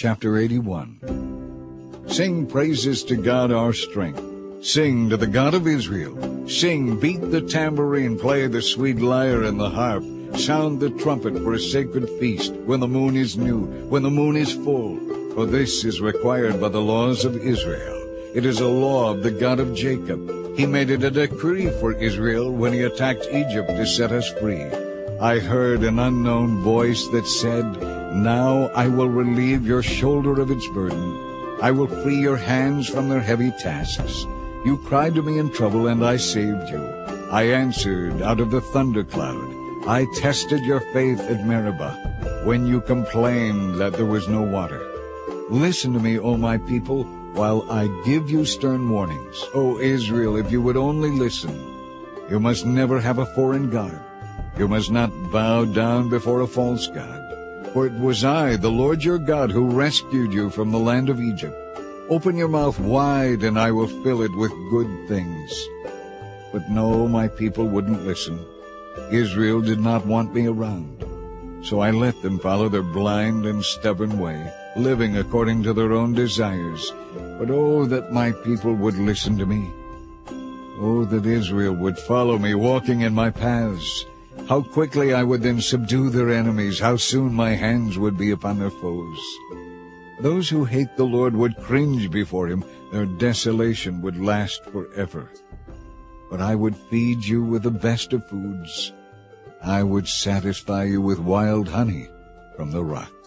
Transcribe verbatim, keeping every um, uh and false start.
Chapter eighty-one. Sing praises to God our strength. Sing to the God of Israel. Sing, beat the tambourine, play the sweet lyre and the harp. Sound the trumpet for a sacred feast, when the moon is new, when the moon is full. For this is required by the laws of Israel. It is a law of the God of Jacob. He made it a decree for Israel when he attacked Egypt to set us free. I heard an unknown voice that said, "Now I will relieve your shoulder of its burden. I will free your hands from their heavy tasks. You cried to me in trouble, and I saved you. I answered out of the thundercloud. I tested your faith at Meribah, when you complained that there was no water. Listen to me, O my people, while I give you stern warnings. O Israel, if you would only listen. You must never have a foreign god. You must not bow down before a false god. For it was I, the Lord your God, who rescued you from the land of Egypt. Open your mouth wide, and I will fill it with good things." But no, my people wouldn't listen. Israel did not want me around. So I let them follow their blind and stubborn way, living according to their own desires. But oh, that my people would listen to me. Oh, that Israel would follow me, walking in my paths. How quickly I would then subdue their enemies, how soon my hands would be upon their foes. Those who hate the Lord would cringe before him, their desolation would last forever. But I would feed you with the best of foods. I would satisfy you with wild honey from the rock.